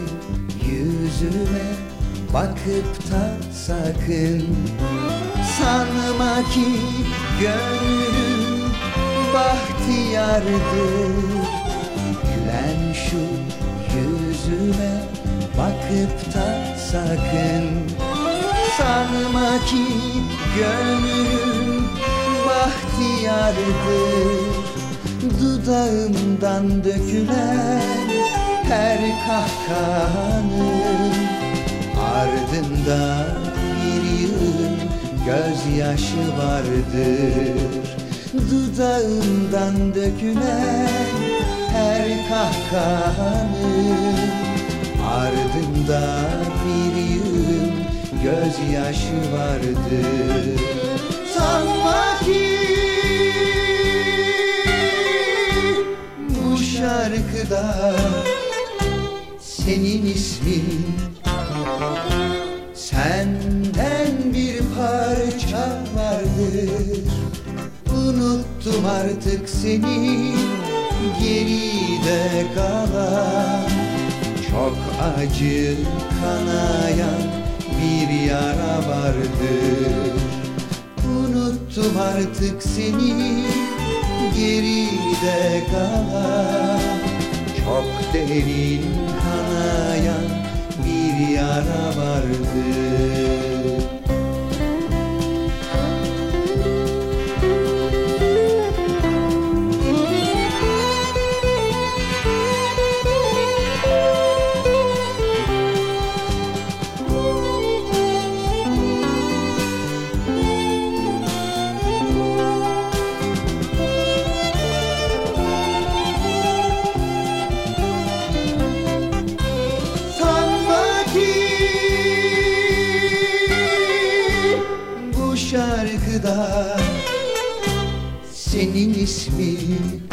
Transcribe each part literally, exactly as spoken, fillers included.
yüzüme bakıp da sakın sanma ki gönlüm bahtiyardır. Gülen şu yüzüme bakıp da sakın sanma ki gönlüm bahtiyardır. Dudağımdan dökülen her kahkahanın ardında bir yığın gözyaşı vardır. Dudağımdan dökülen her kahkahanın ardında bir yığın gözyaşı vardır. Sanma ki bu şarkıda senin ismin, senden bir parça vardır. Unuttum artık seni, geride kalan çok acı kanayan bir yara vardır. Unuttum artık seni, geride kalan çok derin kanayan bir yara vardır. Şarkıda senin ismin,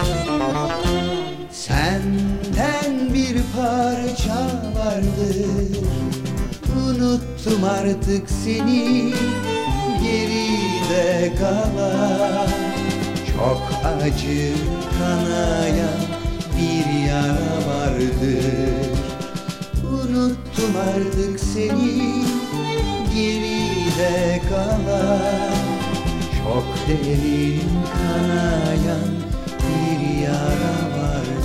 senden bir parça vardır. Unuttum artık seni, geride kalan çok acı kanayan bir yara vardır. Unuttum artık seni, geride kalan çok derin kanayan bir yara var.